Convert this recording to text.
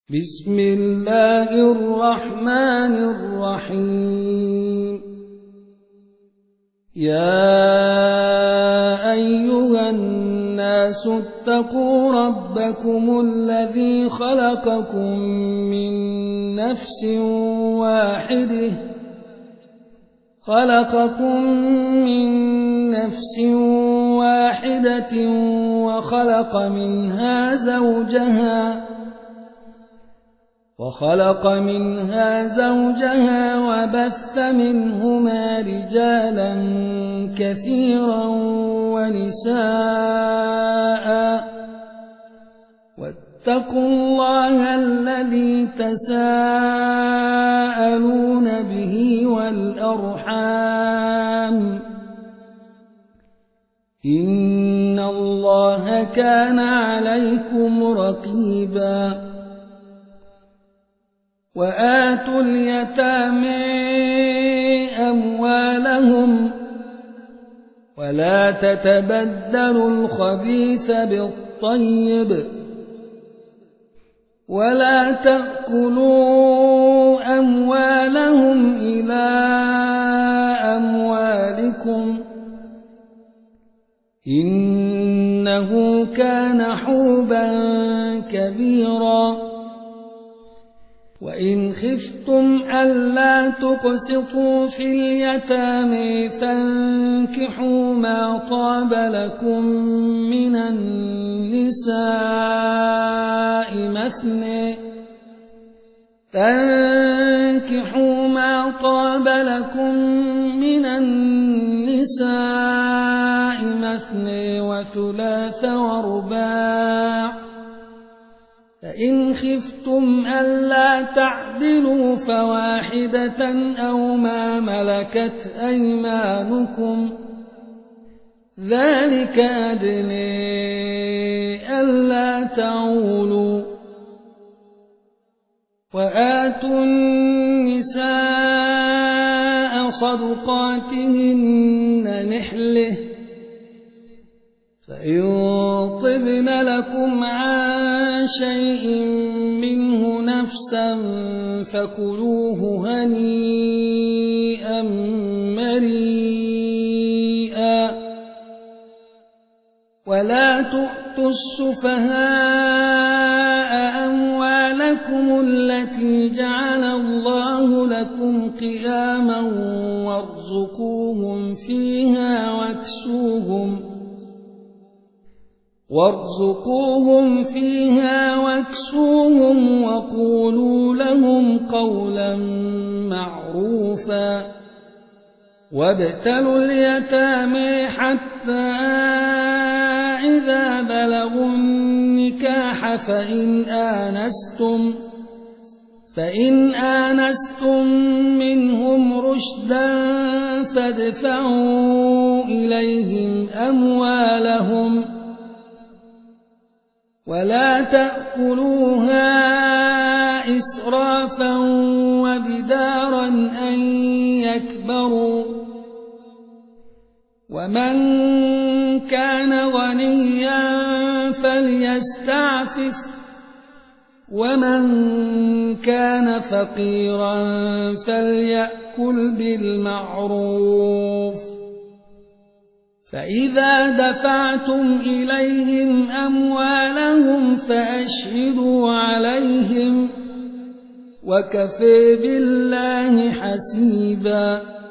بسم الله الرحمن الرحيم. يا أيها الناس اتقوا ربكم الذي خلقكم من نفس واحدة وخلق منها زوجها وبث منهما رجالا كثيرا ونساء، واتقوا الله الذي تساءلون به والأرحام، إن الله كان عليكم رقيبا. وآتوا اليتامى أموالهم ولا تتبدلوا الخبيث بالطيب ولا تأكلوا أموالهم إلى أموالكم، إنه كان حوبا كبيرا. وإن خفتم ألا تقسطوا في اليتامى فانكحوا ما طاب لكم من النساء مثنى وثلاث ورباع، فإن خفتم ألا تعدلوا فواحدة أو ما ملكت أيمانكم، ذلك أدنى ألا تعولوا. وآتوا النساء صدقاتهن نحلة، فإن طبن لكم عن شيء منه نفسا فكلوه هنيئا مريئا. ولا تؤتوا السفهاء أموالكم التي جعل الله لكم قياما وارزقوهم فيها واكسوهم وقولوا لهم قولا معروفا. وابتلوا اليتامى حتى إذا بلغوا النكاح فإن آنستم منهم رشدا فادفعوا إليهم أموالهم ولا تأكلوها إسرافا وبدارا أن يكبروا. ومن كان غنيا فليستعفف، ومن كان فقيرا فليأكل بالمعروف. فإذا دفعتم إليهم أموالهم فأشهدوا عليهم، وكفى بالله حسيبا.